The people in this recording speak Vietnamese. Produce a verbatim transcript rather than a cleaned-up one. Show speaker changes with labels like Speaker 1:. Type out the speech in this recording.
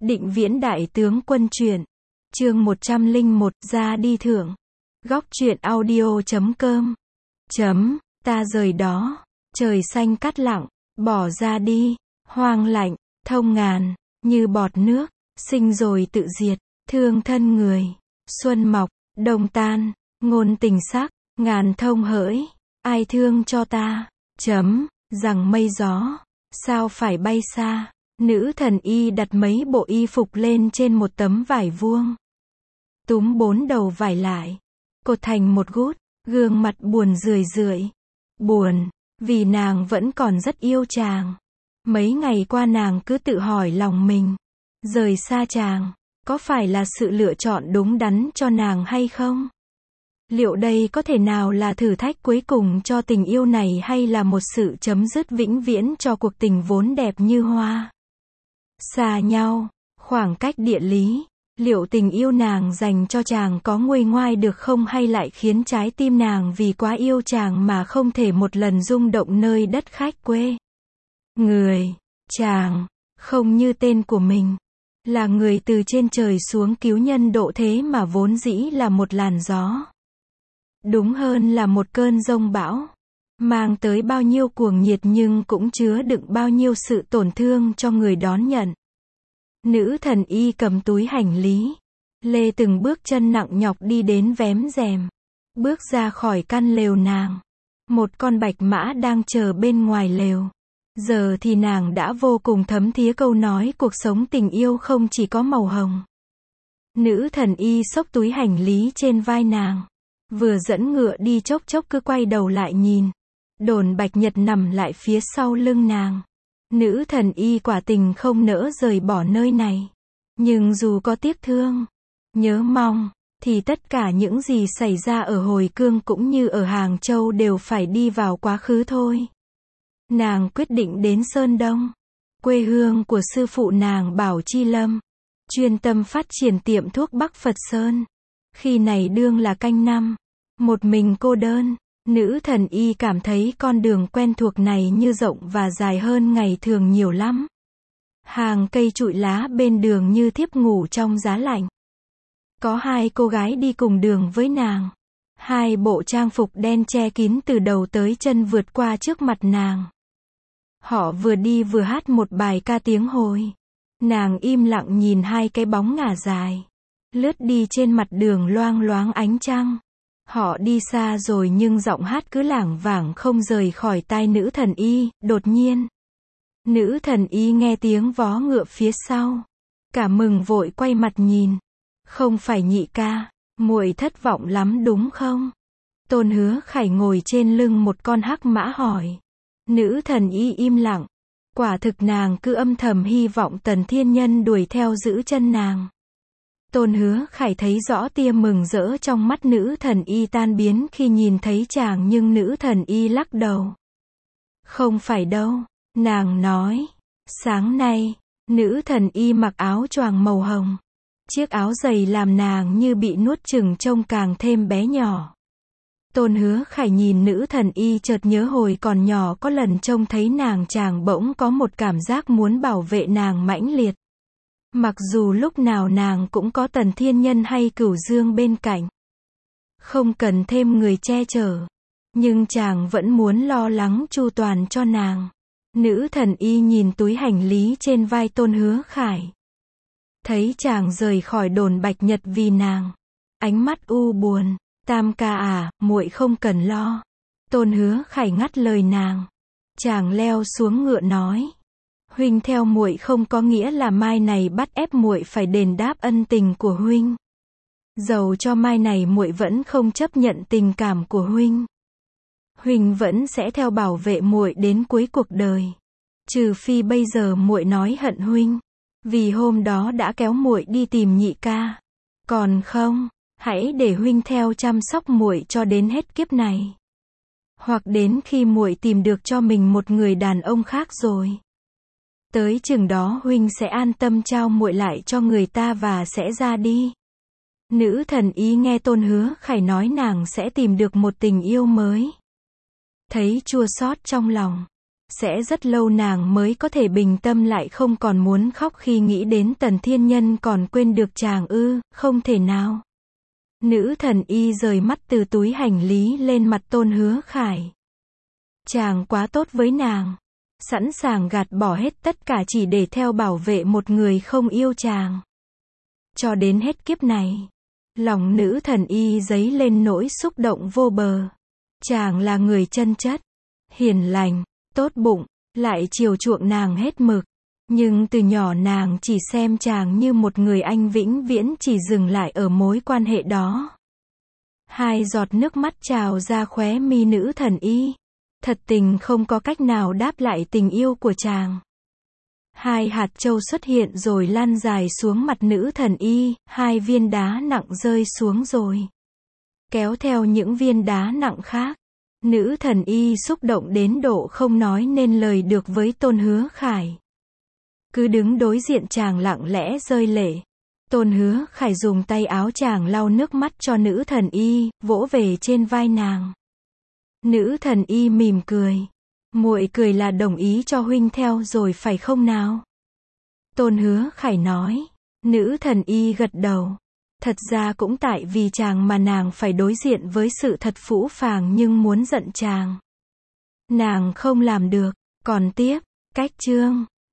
Speaker 1: Định Viễn Đại Tướng Quân truyện. Chương một trăm lẻ một, ra đi thưởng. Góc truyện audio chấm com. Chấm, ta rời đó. Trời xanh cát lặng, bỏ ra đi. Hoang lạnh, thông ngàn, như bọt nước. Sinh rồi tự diệt, thương thân người. Xuân mọc, đông tan, ngôn tình sắc, ngàn thông hỡi. Ai thương cho ta? Chấm, rằng mây gió. Sao phải bay xa? Nữ thần y đặt mấy bộ y phục lên trên một tấm vải vuông. Túm bốn đầu vải lại. Cột thành một gút, gương mặt buồn rười rượi. Buồn, vì nàng vẫn còn rất yêu chàng. Mấy ngày qua nàng cứ tự hỏi lòng mình. Rời xa chàng, có phải là sự lựa chọn đúng đắn cho nàng hay không? Liệu đây có thể nào là thử thách cuối cùng cho tình yêu này hay là một sự chấm dứt vĩnh viễn cho cuộc tình vốn đẹp như hoa? Xa nhau, khoảng cách địa lý, liệu tình yêu nàng dành cho chàng có nguôi ngoai được không hay lại khiến trái tim nàng vì quá yêu chàng mà không thể một lần rung động nơi đất khách quê? Người, chàng, không như tên của mình, là người từ trên trời xuống cứu nhân độ thế mà vốn dĩ là một làn gió. Đúng hơn là một cơn giông bão, mang tới bao nhiêu cuồng nhiệt nhưng cũng chứa đựng bao nhiêu sự tổn thương cho người đón nhận. Nữ thần y cầm túi hành lý, lê từng bước chân nặng nhọc đi đến vén rèm, bước ra khỏi căn lều nàng. Một con bạch mã đang chờ bên ngoài lều. Giờ thì nàng đã vô cùng thấm thía câu nói cuộc sống tình yêu không chỉ có màu hồng. Nữ thần y xốc túi hành lý trên vai nàng, vừa dẫn ngựa đi chốc chốc cứ quay đầu lại nhìn. Đồn Bạch Nhật nằm lại phía sau lưng nàng. Nữ thần y quả tình không nỡ rời bỏ nơi này. Nhưng dù có tiếc thương, nhớ mong, thì tất cả những gì xảy ra ở Hồi Cương cũng như ở Hàng Châu đều phải đi vào quá khứ thôi. Nàng quyết định đến Sơn Đông, quê hương của sư phụ nàng Bảo Chi Lâm, chuyên tâm phát triển tiệm thuốc Bắc Phật Sơn. Khi này đương là canh năm, một mình cô đơn, nữ thần y cảm thấy con đường quen thuộc này như rộng và dài hơn ngày thường nhiều lắm. Hàng cây trụi lá bên đường như thiếp ngủ trong giá lạnh. Có hai cô gái đi cùng đường với nàng. Hai bộ trang phục đen che kín từ đầu tới chân vượt qua trước mặt nàng. Họ vừa đi vừa hát một bài ca tiếng Hồi. Nàng im lặng nhìn hai cái bóng ngả dài, lướt đi trên mặt đường loang loáng ánh trăng. Họ đi xa rồi nhưng giọng hát cứ lảng vảng không rời khỏi tai nữ thần y. Đột nhiên, nữ thần y nghe tiếng vó ngựa phía sau. Cả mừng vội quay mặt nhìn. Không phải nhị ca, muội thất vọng lắm đúng không? Tôn Hứa Khải ngồi trên lưng một con hắc mã hỏi. Nữ thần y im lặng. Quả thực nàng cứ âm thầm hy vọng Tần Thiên Nhân đuổi theo giữ chân nàng. Tôn Hứa Khải thấy rõ tia mừng rỡ trong mắt nữ thần y tan biến khi nhìn thấy chàng nhưng nữ thần y lắc đầu. Không phải đâu, nàng nói. Sáng nay, nữ thần y mặc áo choàng màu hồng. Chiếc áo dày làm nàng như bị nuốt chửng trông càng thêm bé nhỏ. Tôn Hứa Khải nhìn nữ thần y chợt nhớ hồi còn nhỏ có lần trông thấy nàng chàng bỗng có một cảm giác muốn bảo vệ nàng mãnh liệt. Mặc dù lúc nào nàng cũng có Tần Thiên Nhân hay Cửu Dương bên cạnh. Không cần thêm người che chở. Nhưng chàng vẫn muốn lo lắng chu toàn cho nàng. Nữ thần y nhìn túi hành lý trên vai Tôn Hứa Khải. Thấy chàng rời khỏi đồn Bạch Nhật vì nàng. Ánh mắt u buồn. Tam ca à, muội không cần lo. Tôn Hứa Khải ngắt lời nàng. Chàng leo xuống ngựa nói. Huynh theo muội không có nghĩa là mai này bắt ép muội phải đền đáp ân tình của huynh. Dầu cho mai này muội vẫn không chấp nhận tình cảm của huynh. Huynh vẫn sẽ theo bảo vệ muội đến cuối cuộc đời. Trừ phi bây giờ muội nói hận huynh. Vì hôm đó đã kéo muội đi tìm nhị ca. Còn không, hãy để huynh theo chăm sóc muội cho đến hết kiếp này. Hoặc đến khi muội tìm được cho mình một người đàn ông khác rồi. Tới chừng đó huynh sẽ an tâm trao muội lại cho người ta và sẽ ra đi. Nữ thần y nghe Tôn Hứa Khải nói nàng sẽ tìm được một tình yêu mới. Thấy chua xót trong lòng. Sẽ rất lâu nàng mới có thể bình tâm lại không còn muốn khóc khi nghĩ đến Tần Thiên Nhân còn quên được chàng ư, không thể nào. Nữ thần y rời mắt từ túi hành lý lên mặt Tôn Hứa Khải. Chàng quá tốt với nàng. Sẵn sàng gạt bỏ hết tất cả chỉ để theo bảo vệ một người không yêu chàng. Cho đến hết kiếp này. Lòng nữ thần y dấy lên nỗi xúc động vô bờ. Chàng là người chân chất, hiền lành, tốt bụng, lại chiều chuộng nàng hết mực. Nhưng từ nhỏ nàng chỉ xem chàng như một người anh vĩnh viễn chỉ dừng lại ở mối quan hệ đó. Hai giọt nước mắt trào ra khóe mi nữ thần y. Thật tình không có cách nào đáp lại tình yêu của chàng. Hai hạt châu xuất hiện rồi lan dài xuống mặt nữ thần y, hai viên đá nặng rơi xuống rồi. Kéo theo những viên đá nặng khác. Nữ thần y xúc động đến độ không nói nên lời được với Tôn Hứa Khải. Cứ đứng đối diện chàng lặng lẽ rơi lệ. Tôn Hứa Khải dùng tay áo chàng lau nước mắt cho nữ thần y, vỗ về trên vai nàng. Nữ thần y mỉm cười. Muội cười là đồng ý cho huynh theo rồi phải không nào? Tôn Hứa Khải nói. Nữ thần y gật đầu. Thật ra cũng tại vì chàng mà nàng phải đối diện với sự thật phũ phàng nhưng muốn giận chàng. Nàng không làm được. Còn tiếp, cách chương.